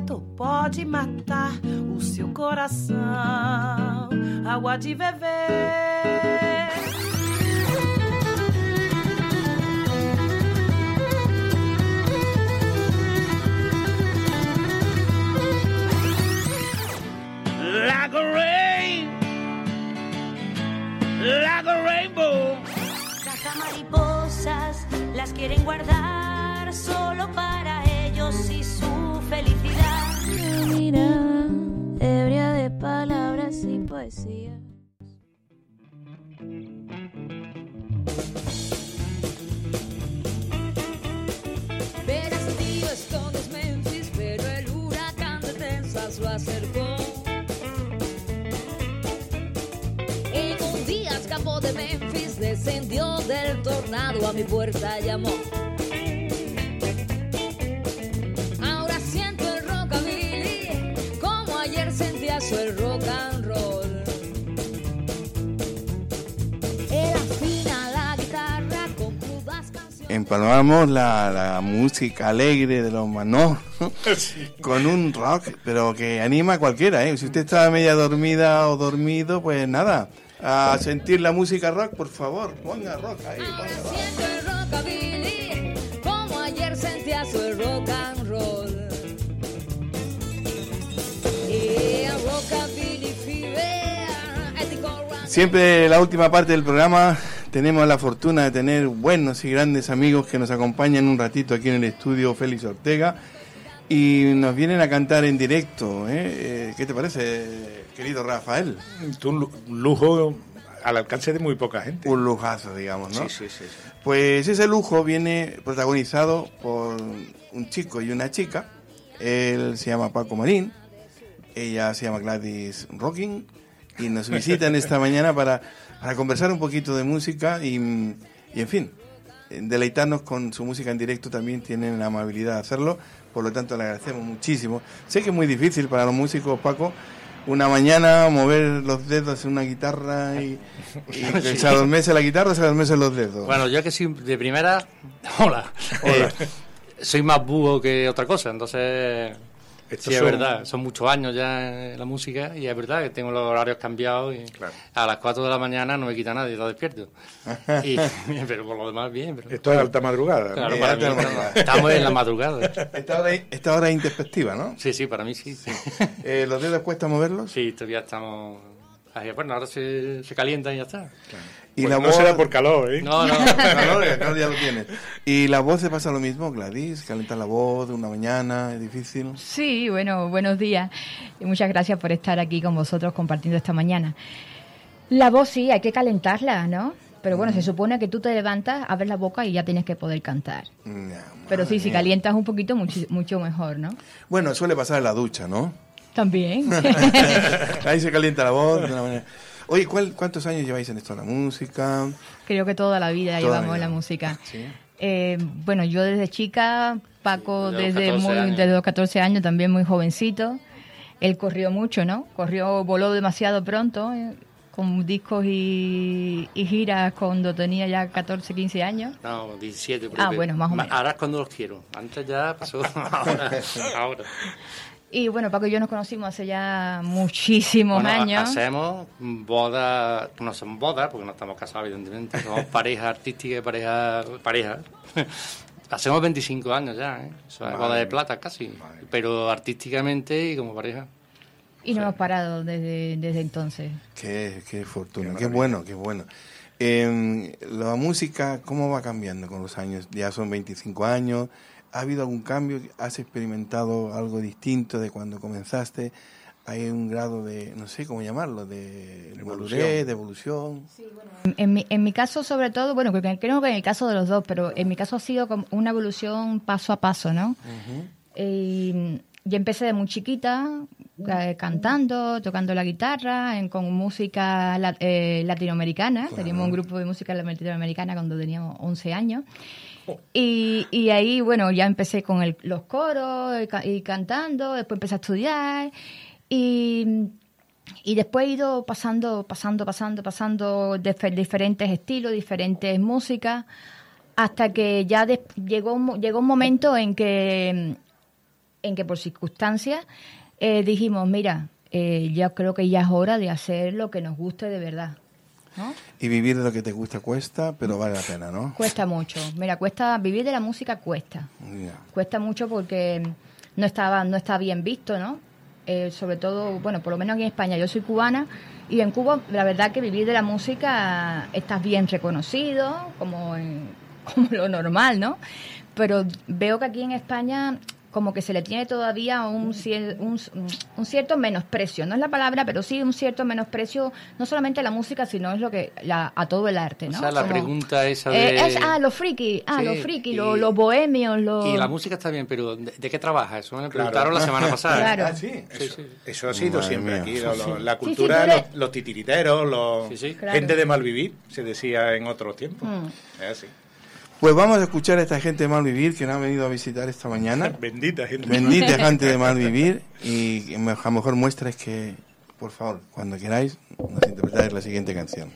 vento pode matar o seu coração. Água de beber. Like a rain, like a rainbow. Las mariposas las quieren guardar solo para ellos y su felicidad. Mira, ebria de palabras y poesía. Verás, tío, esto no es Memphis, pero el huracán de Texas lo acercó. En un día escapó de Memphis, descendió del tornado, a mi puerta llamó. Ahora siento el rockabilly, como ayer sentías el rock and roll. Era fina la guitarra con crudas canciones. Empalmamos la música alegre de los Manó Sí. con un rock, pero que anima a cualquiera, ¿eh? Si usted está media dormida o dormido, pues nada, a sentir la música rock, por favor, ponga rock ahí, Ahora ponga rock. siento el rockabilly, como ayer sentías el rock and roll. Rockabilly fever, ethical run. Siempre en la última parte del programa tenemos la fortuna de tener buenos y grandes amigos que nos acompañan un ratito aquí en el estudio, Félix Ortega, y nos vienen a cantar en directo, ¿eh? ¿Qué te parece, querido Rafael? Un lujo al alcance de muy poca gente. Un lujazo, digamos, ¿no? Sí. Pues ese lujo viene protagonizado por un chico y una chica. Él se llama Paco Marín, ella se llama Gladys Rocking, y nos visitan esta mañana para conversar un poquito de música y en fin, deleitarnos con su música en directo. También tienen la amabilidad de hacerlo, por lo tanto le agradecemos muchísimo. Sé que es muy difícil para los músicos, Paco, una mañana mover los dedos en una guitarra y Sí. se adormece la guitarra o se adormecen los dedos. Bueno, yo que soy de primera, hola. Soy más búho que otra cosa, entonces Estos sí es son- verdad, son muchos años ya en la música y es verdad que tengo los horarios cambiados y Claro. a las 4 de la mañana no me quita nadie, está despierto. Y, pero por lo demás bien. Pero, Esto es alta madrugada, ¿no? claro, Es para alta mí madrugada. estamos en la madrugada. Esta hora es introspectiva, ¿no? Sí, para mí sí. ¿Los dedos cuesta moverlos? Sí, todavía estamos... Ahí, bueno, ahora se calientan y ya está. Y Pues la no voz... será por calor, ¿eh? No, Calor, ya lo tienes. ¿Y la voz se pasa lo mismo, Gladys? ¿Calentar la voz de una mañana? ¿Es difícil? Sí, bueno, buenos días. Y muchas gracias por estar aquí con vosotros compartiendo esta mañana. La voz sí, hay que calentarla, ¿no? Pero bueno, se supone que tú te levantas, abres la boca y ya tienes que poder cantar. Pero sí, si calientas un poquito, mucho mejor, ¿no? Bueno, suele pasar en la ducha, ¿no? También. Ahí se calienta la voz de una manera. Oye, ¿cuántos años lleváis en esto de la música? Creo que toda la vida Toda llevamos la vida. la música. Sí. Bueno, yo desde chica, Paco Sí, desde desde los 14 años. desde los 14 años, también muy jovencito. Él corrió mucho, ¿no? Voló demasiado pronto, con discos y giras cuando tenía ya 14, 15 años. No, 17. Ah, bueno, más o menos. Ahora es cuando los quiero. Antes ya pasó. Ahora. Y bueno, Paco y yo nos conocimos hace ya muchísimos Bueno, años. hacemos bodas, no son bodas, porque no estamos casados, evidentemente. Somos pareja artística y pareja. Hacemos 25 años ya, ¿eh? Eso es boda de plata casi. Pero artísticamente y como pareja. Y no hemos parado desde entonces. Qué fortuna, qué bueno. La música, ¿cómo va cambiando con los años? Ya son 25 años. ¿Ha habido algún cambio? ¿Has experimentado algo distinto de cuando comenzaste? ¿Hay un grado de, no sé cómo llamarlo, de madurez, de evolución? En mi caso, sobre todo, bueno, creo que en el caso de los dos, pero en mi caso ha sido como una evolución paso a paso, ¿no? Yo empecé de muy chiquita, cantando, tocando la guitarra, con música latinoamericana. Claro. Teníamos un grupo de música latinoamericana cuando teníamos 11 años. Y ahí, bueno, ya empecé con los coros y cantando, después empecé a estudiar y después he ido pasando diferentes estilos, diferentes músicas, hasta que ya llegó un momento en que en que por circunstancias dijimos, mira, yo creo que ya es hora de hacer lo que nos guste de verdad, ¿no? Y vivir de lo que te gusta cuesta, pero vale la pena, ¿no? Cuesta mucho. Mira, vivir de la música cuesta. Ya. Cuesta mucho porque no está bien visto, ¿no? Sobre todo, bueno, por lo menos aquí en España, yo soy cubana y en Cuba la verdad que vivir de la música estás bien reconocido, como lo normal, ¿no? Pero veo que aquí en España como que se le tiene todavía un cierto menosprecio, no es la palabra, pero sí un cierto menosprecio, no solamente a la música, sino es a todo el arte, ¿no? O sea, la como, pregunta esa de... los friki, Sí, los bohemios, Y la música está bien, pero ¿de qué trabaja? Eso me preguntaron la semana pasada. Claro. Ah, sí. Sí. Eso ha sido Madre siempre mía. aquí. Sí, La sí, cultura, tú eres- los titiriteros, Claro. gente de mal vivir, se decía en otros tiempos. Es así. Pues vamos a escuchar a esta gente de Malvivir que nos ha venido a visitar esta mañana. Bendita gente. Bendita gente de Malvivir. Y la mejor muestra es que, por favor, cuando queráis, nos interpretáis la siguiente canción.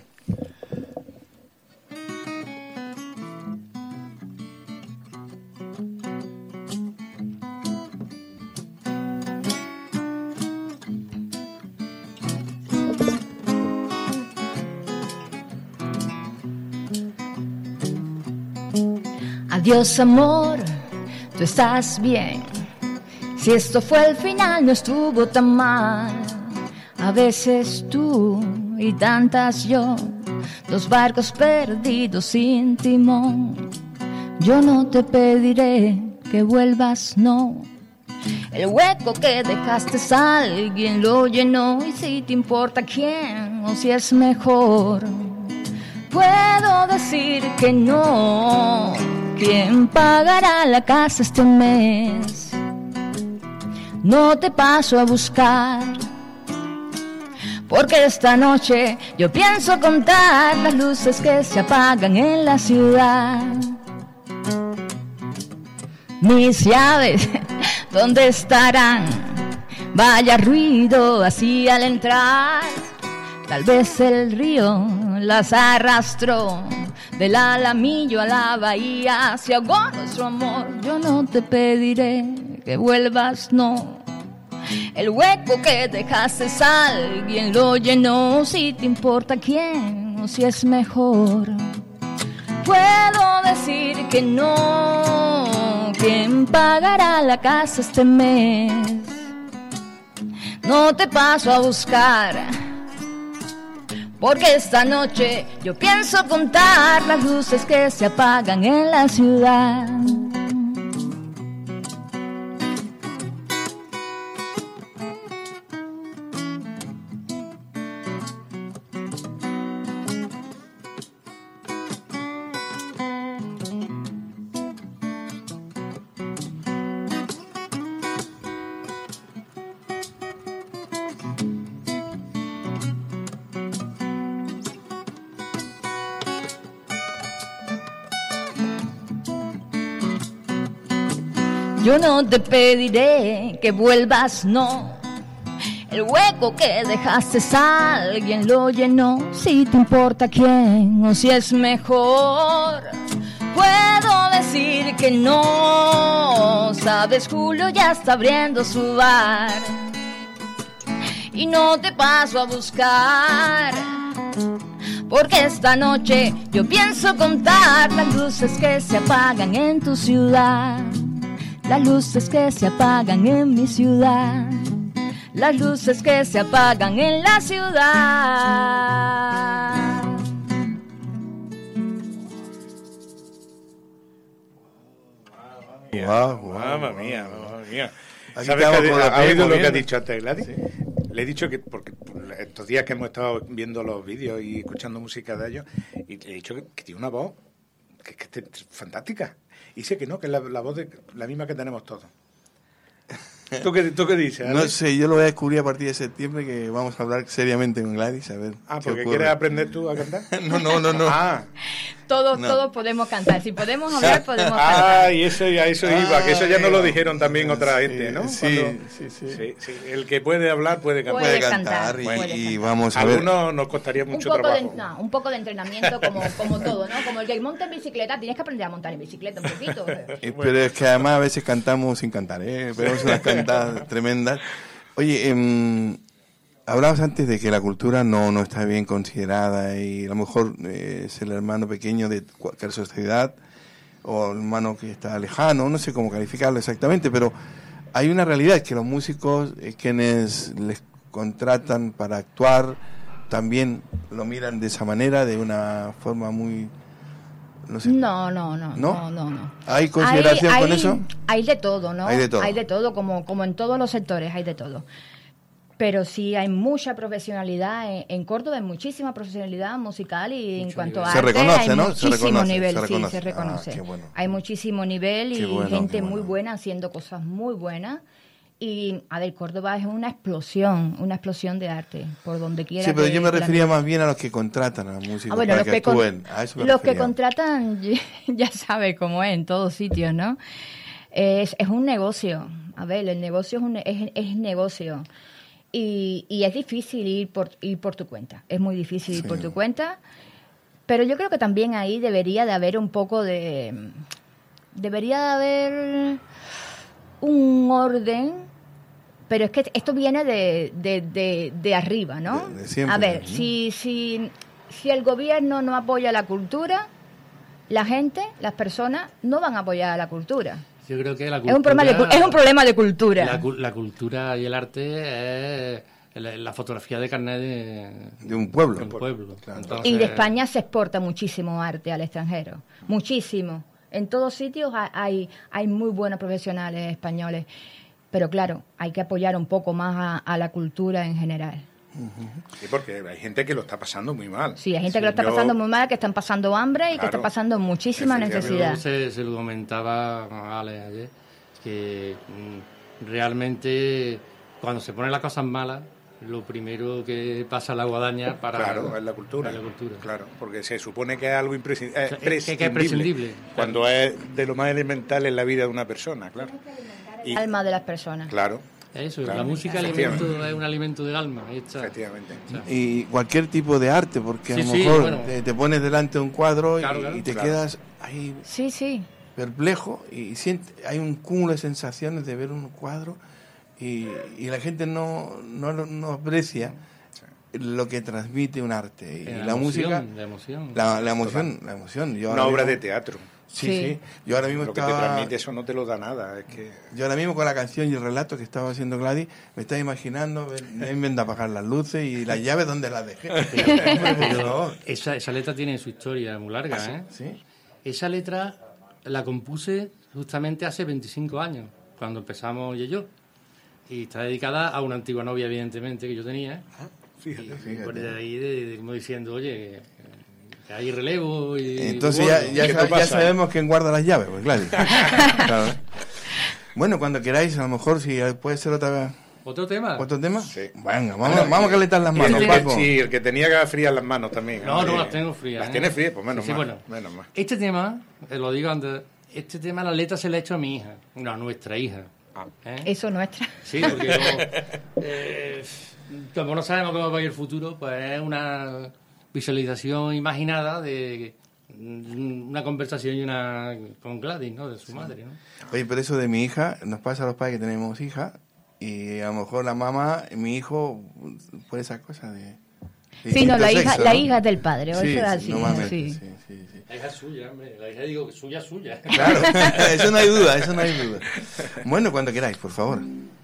Adiós amor, tú estás bien. Si esto fue el final no estuvo tan mal. A veces tú y tantas yo, dos barcos perdidos sin timón. Yo no te pediré que vuelvas, no. El hueco que dejaste alguien lo llenó. Y si te importa quién o si es mejor, puedo decir que no. ¿Quién pagará la casa este mes? No te paso a buscar, porque esta noche yo pienso contar las luces que se apagan en la ciudad. Mis llaves, ¿dónde estarán? Vaya ruido así al entrar. Tal vez el río las arrastró del Alamillo a la bahía. Se ahogó nuestro amor. Yo no te pediré que vuelvas, no. El hueco que dejaste alguien lo llenó. Si te importa quién o si es mejor, puedo decir que no. ¿Quién pagará la casa este mes? No te paso a buscar, porque esta noche yo pienso contar las luces que se apagan en la ciudad. Yo no te pediré que vuelvas, no. El hueco que dejaste alguien lo llenó. Si te importa quién o si es mejor, puedo decir que no. Sabes, Julio ya está abriendo su bar y no te paso a buscar, porque esta noche yo pienso contar las luces que se apagan en tu ciudad. Las luces que se apagan en mi ciudad. Las luces que se apagan en la ciudad. Mamma mía. Aquí ¿Sabes estamos que con la ha oído lo que ha moviendo. dicho antes Gladys? Sí. Le he dicho que, porque estos días que hemos estado viendo los vídeos y escuchando música de ellos, y le he dicho que tiene una voz que es fantástica. Y sé que no, que es la voz la misma que tenemos todos. ¿Tú qué dices, Ale? No sé, yo lo voy a descubrir a partir de septiembre, que vamos a hablar seriamente con Gladys, a ver. Ah, qué porque ocurre. quieres aprender tú a cantar. No. Ah, Todos podemos cantar. Si podemos hablar, podemos cantar. Y eso iba, que eso ya no lo dijeron también otra gente, ¿no? Sí. El que puede hablar puede cantar. Puede cantar y vamos a ver. Algunos nos costaría mucho trabajo. Un poco de entrenamiento como todo, ¿no? Como el que monta en bicicleta, tienes que aprender a montar en bicicleta un poquito. Pero es que además a veces cantamos sin cantar, Tenemos unas cantadas tremendas. Oye, hablabas antes de que la cultura no está bien considerada y a lo mejor es el hermano pequeño de cualquier sociedad o el hermano que está lejano, no sé cómo calificarlo exactamente, pero hay una realidad, que los músicos, quienes les contratan para actuar, también lo miran de esa manera, de una forma muy... No sé. No. ¿Hay consideración con eso? Hay de todo, ¿no? Hay de todo, como en todos los sectores, hay de todo. Pero sí hay mucha profesionalidad en Córdoba, hay muchísima profesionalidad musical y en cuanto a arte reconoce, hay ¿no? muchísimo nivel, se reconoce. reconoce. Qué bueno. Hay muchísimo nivel y gente muy buena haciendo cosas muy buenas. Y, a ver, Córdoba es una explosión de arte, por donde quiera. Sí, pero yo me refería más bien a los que contratan a los músicos para que actúen. A eso me los refería. que contratan, ya sabe cómo es en todos sitios, ¿no? Es un negocio. A ver, el negocio es negocio. Y es difícil ir por tu cuenta. Es muy difícil ir por tu cuenta. Pero yo creo que también ahí debería de haber un poco de... Debería de haber un orden, pero es que esto viene de arriba, ¿no? De siempre, a ver, ¿no? si el gobierno no apoya la cultura, la gente, las personas, no van a apoyar la cultura. Yo creo que la cultura... Es un problema de cultura. La cultura y el arte es la fotografía de carnet de un pueblo. Claro. Entonces, y de España se exporta muchísimo arte al extranjero. Muchísimo. En todos sitios hay muy buenos profesionales españoles. Pero claro, hay que apoyar un poco más a la cultura en general. Sí, porque hay gente que lo está pasando muy mal. Sí, hay gente que lo está pasando muy mal, que están pasando hambre y que está pasando muchísima necesidad. Se lo comentaba a Ale ayer, que realmente cuando se ponen las cosas malas, lo primero que pasa la guadaña para... Claro, es la cultura. Claro, porque se supone que es algo prescindible. Que es prescindible. Cuando es de lo más elemental en la vida de una persona, claro. Y, alma de las personas. Claro. Eso, la música es un alimento del alma. Efectivamente. Y cualquier tipo de arte, porque a lo mejor te pones delante de un cuadro y te quedas ahí perplejo y hay un cúmulo de sensaciones de ver un cuadro y la gente no aprecia lo que transmite un arte. Y la música... La emoción. Una obra de teatro. Sí. Yo ahora mismo lo que te transmite eso no te lo da nada. Yo ahora mismo con la canción y el relato que estaba haciendo Gladys, me estaba imaginando ven de apagar las luces y las llaves donde las dejé. Pero esa letra tiene su historia muy larga, ¿eh? ¿Sí? Esa letra la compuse justamente hace 25 años, cuando empezamos yo. Y está dedicada a una antigua novia, evidentemente, que yo tenía. Fíjate. Por ahí como diciendo, oye... que hay relevo y... Entonces ya sabemos quién guarda las llaves, pues claro. Claro. Bueno, cuando queráis, a lo mejor si puede ser otra vez... ¿Otro tema? ¿Otro tema? Sí. Venga, vamos a calentar las manos, Paco. Sí, el que tenía que frías las manos también. No, las tengo frías. ¿Las tienes frías? Pues menos mal. Este tema, lo digo antes, este tema la letra se la he hecho a mi hija, a nuestra hija. Eso nuestra. Sí, porque como no sabemos cómo va a ir el futuro, pues es una... visualización imaginada de una conversación con Gladys, ¿no? De su madre, ¿no? Oye, pero eso de mi hija, nos pasa a los padres que tenemos hija y a lo mejor la mamá, mi hijo, por esa cosa de sí, no, la hija es del padre, sí, eso es así. Normalmente, sí. La hija es suya, hombre. La hija digo que suya. Claro, eso no hay duda. Bueno, cuando queráis, por favor.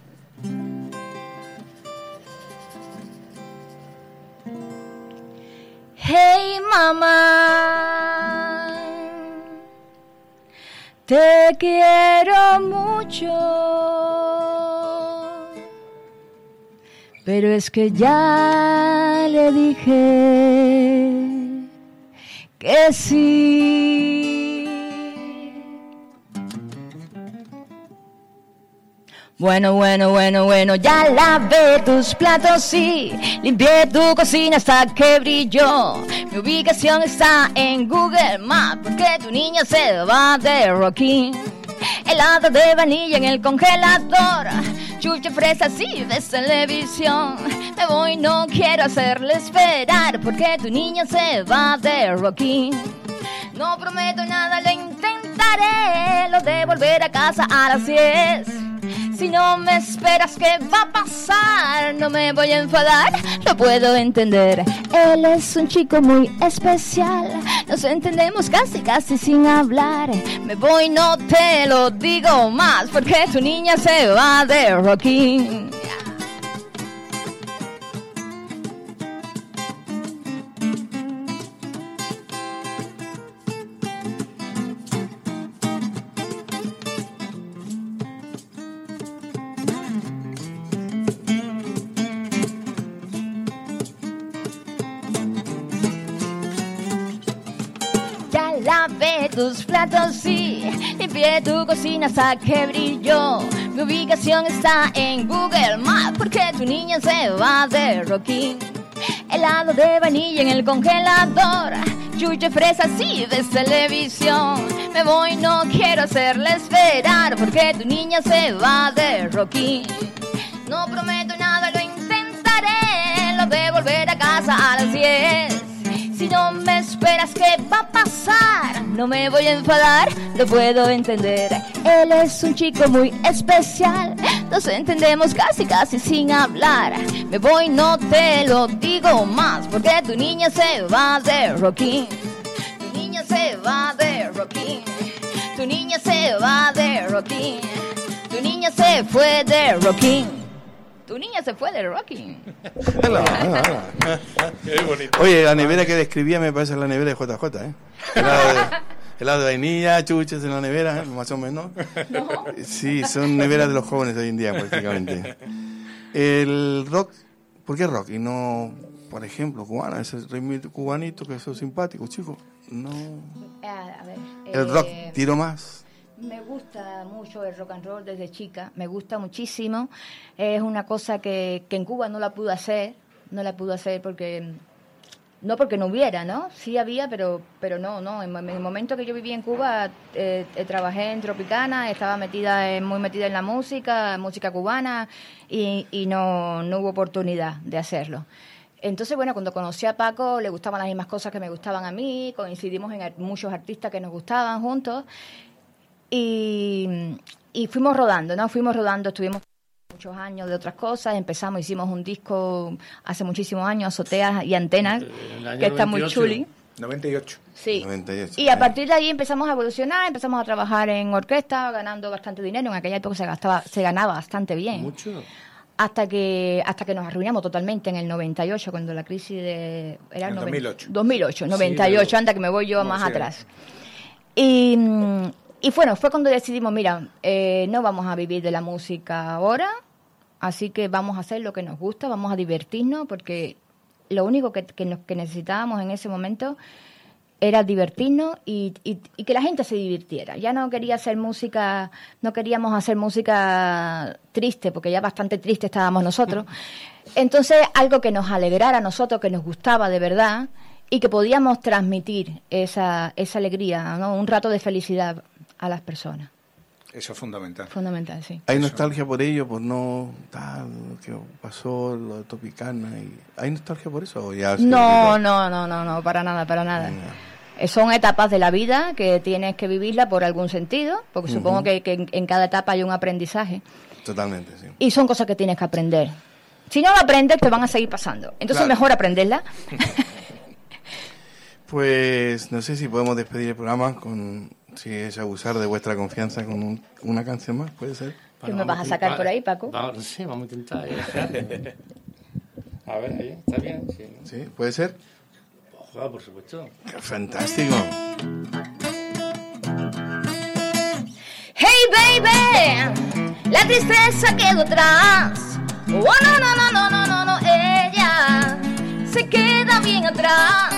Hey mamá, te quiero mucho, pero es que ya le dije que sí. Bueno, ya lavé tus platos, sí, limpié tu cocina hasta que brilló. Mi ubicación está en Google Maps, porque tu niña se va de rocking. Helado de vainilla en el congelador, chuche fresa sí ves televisión. Me voy, no quiero hacerle esperar, porque tu niña se va de rocking. No prometo nada, lo intentaré, lo de volver a casa a las 10. Si no me esperas, ¿qué va a pasar? No me voy a enfadar, lo puedo entender. Él es un chico muy especial, nos entendemos casi sin hablar. Me voy, no te lo digo más, porque tu niña se va de rocking. Lavé tus platos, sí, limpié tu cocina hasta que brilló. Mi ubicación está en Google Maps, porque tu niña se va de rocking. Helado de vainilla en el congelador, chuche fresa sí ves televisión. Me voy, no quiero hacerle esperar, porque tu niña se va de rocking. No prometo nada, lo intentaré, lo de volver a casa a las 10. Si no me esperas, ¿qué va a pasar? No me voy a enfadar, lo puedo entender. Él es un chico muy especial, nos entendemos casi sin hablar. Me voy, no te lo digo más, porque tu niña se va de rocking. Tu niña se va de rocking. Tu niña se va de rocking. Tu niña se fue de rocking. Tu niña se fue del rocking. Qué bonito. Oye, la nevera que describía me parece la nevera de JJ, ¿eh? Helado de vainilla, chuches en la nevera, ¿eh? Más o menos. ¿No? Sí, son neveras de los jóvenes hoy en día, prácticamente. El rock, ¿por qué rock? Y no, por ejemplo, cubana, ese ritmo cubanito que son simpáticos, chicos. No. A ver, el rock, tiro más. Me gusta mucho el rock and roll desde chica, me gusta muchísimo. Es una cosa que en Cuba no la pude hacer porque no hubiera, ¿no? Sí había, pero no. En el momento que yo vivía en Cuba, trabajé en Tropicana, estaba muy metida en la música cubana y no hubo oportunidad de hacerlo. Entonces, bueno, cuando conocí a Paco, le gustaban las mismas cosas que me gustaban a mí, coincidimos en muchos artistas que nos gustaban juntos. Y fuimos rodando, estuvimos muchos años de otras cosas, hicimos un disco hace muchísimos años, Azoteas y Antenas, que está 98. Muy chuli. 98. Sí. 98. Y a partir de ahí empezamos a evolucionar, empezamos a trabajar en orquesta, ganando bastante dinero, en aquella época se ganaba bastante bien. Mucho. Hasta que nos arruinamos totalmente en el 98, cuando la crisis era el 2008, 98, sí, anda que me voy yo más atrás. Y bueno, fue cuando decidimos, mira, no vamos a vivir de la música ahora, así que vamos a hacer lo que nos gusta, vamos a divertirnos, porque lo único que necesitábamos en ese momento era divertirnos y que la gente se divirtiera. Ya no queríamos hacer música triste, porque ya bastante triste estábamos nosotros. Entonces, algo que nos alegrara a nosotros, que nos gustaba de verdad, y que podíamos transmitir esa alegría, ¿no? Un rato de felicidad a las personas. Eso es fundamental. Fundamental, sí. ¿Hay nostalgia por ello, por no tal, lo que pasó, lo de Tropicana? ¿Hay nostalgia por eso? ¿O ya no, para nada. Son etapas de la vida que tienes que vivirla por algún sentido, porque supongo que en cada etapa hay un aprendizaje. Totalmente, sí. Y son cosas que tienes que aprender. Si no lo aprendes, te van a seguir pasando. Entonces, mejor aprenderla. Pues no sé si podemos despedir el programa si es abusar de vuestra confianza con una canción más, ¿puede ser? ¿Qué me vas a sacar por ahí, Paco? Sí, vamos a intentar. A ver, ahí, ¿está bien? Sí, ¿no? ¿Sí? ¿Puede ser? Ojalá, por supuesto. ¡Fantástico! Hey, baby, la tristeza quedó atrás. Oh, no, ella se queda bien atrás.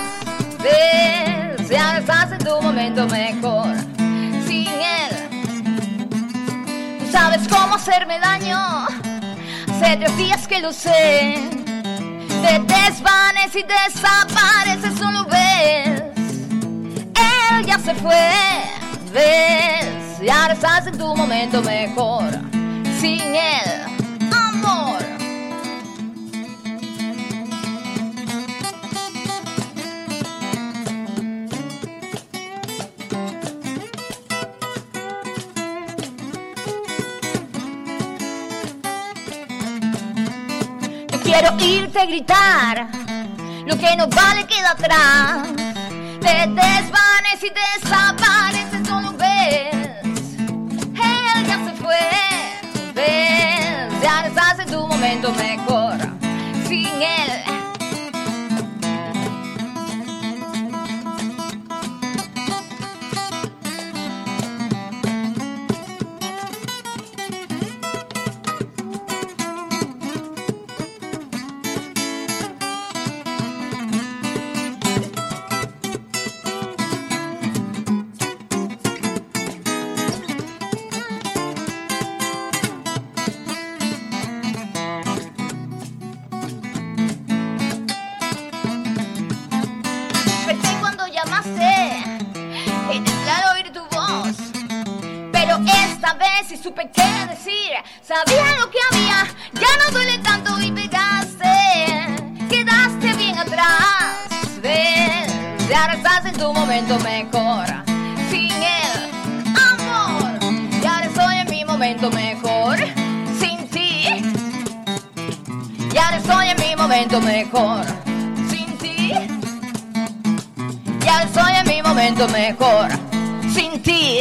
Deseas en tu momento mejor sin él. Tú sabes cómo hacerme daño. Hace 3 días que lo sé. Te desvanece y desaparece, solo ves. Él ya se fue, ves. Y ahora estás en tu momento mejor. Sin él, amor. Quiero oírte gritar, lo que no vale queda atrás. Te desvanece y desaparece, solo ves. Él ya se fue, ves. Ya estás en tu momento mejor, sin él. Y supe qué decir, sabía lo que había, ya no duele tanto y pegaste, quedaste bien atrás, ves, y ahora estás en tu momento mejor, sin él, amor, y ahora estoy en mi momento mejor, sin ti, y ahora estoy en mi momento mejor, sin ti, y ahora estoy en mi momento mejor, sin ti.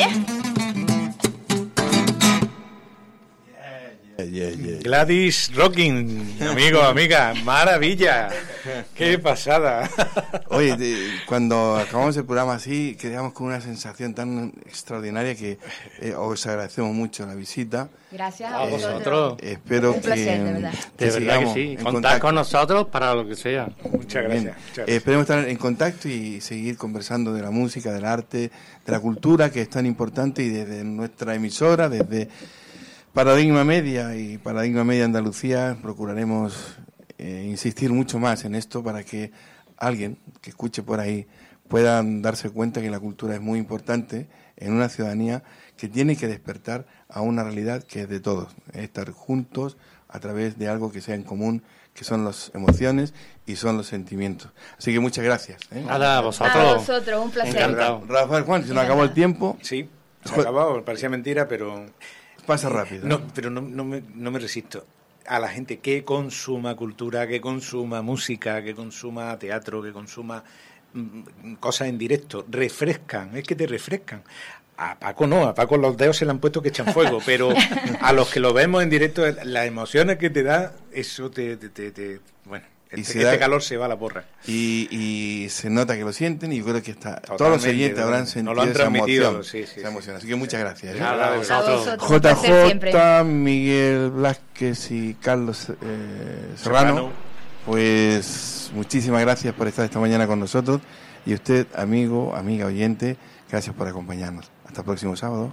Gladys Rocking, amigo, amiga, maravilla, qué pasada. Oye, cuando acabamos el programa así, quedamos con una sensación tan extraordinaria que os agradecemos mucho la visita. Gracias a vosotros. Espero un placer, de verdad. De verdad que sí, contar con nosotros para lo que sea. Muchas gracias. Esperemos estar en contacto y seguir conversando de la música, del arte, de la cultura, que es tan importante, y desde nuestra emisora, desde Paradigma Media y Paradigma Media Andalucía, procuraremos insistir mucho más en esto para que alguien que escuche por ahí pueda darse cuenta que la cultura es muy importante en una ciudadanía que tiene que despertar a una realidad que es de todos, estar juntos a través de algo que sea en común, que son las emociones y son los sentimientos. Así que muchas gracias. Nada, a vosotros. A vosotros, un placer. Encantado. Rafael, Juan, se nos acabó el tiempo. Sí, se ha acabado, parecía mentira, pero... Pasa rápido. No, pero no me resisto. A la gente que consuma cultura, que consuma música, que consuma teatro, que consuma cosas en directo, refrescan, es que te refrescan. A Paco no, a Paco los dedos se le han puesto que echan fuego, pero a los que lo vemos en directo, las emociones que te da, eso bueno, este calor se va a la porra. Y se nota que lo sienten, y yo creo que todos los oyentes habrán sentido esa emoción. Esa emoción. Así que muchas gracias. Nada, a vosotros. JJ, Miguel Blázquez y Carlos Serrano, pues muchísimas gracias por estar esta mañana con nosotros. Y usted, amigo, amiga, oyente, gracias por acompañarnos. Hasta el próximo sábado.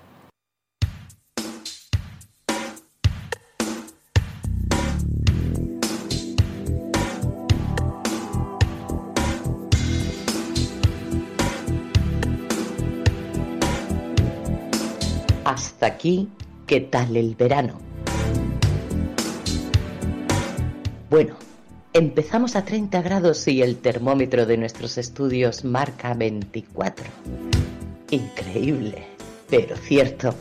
Hasta aquí, ¿qué tal el verano? Bueno, empezamos a 30 grados y el termómetro de nuestros estudios marca 24. Increíble, pero cierto.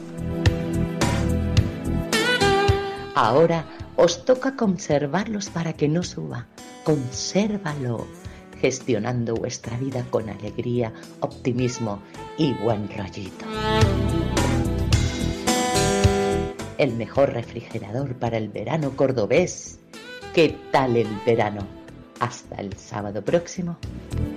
Ahora os toca conservarlos para que no suba. Consérvalo, gestionando vuestra vida con alegría, optimismo y buen rollito. El mejor refrigerador para el verano cordobés. ¿Qué tal el verano? Hasta el sábado próximo.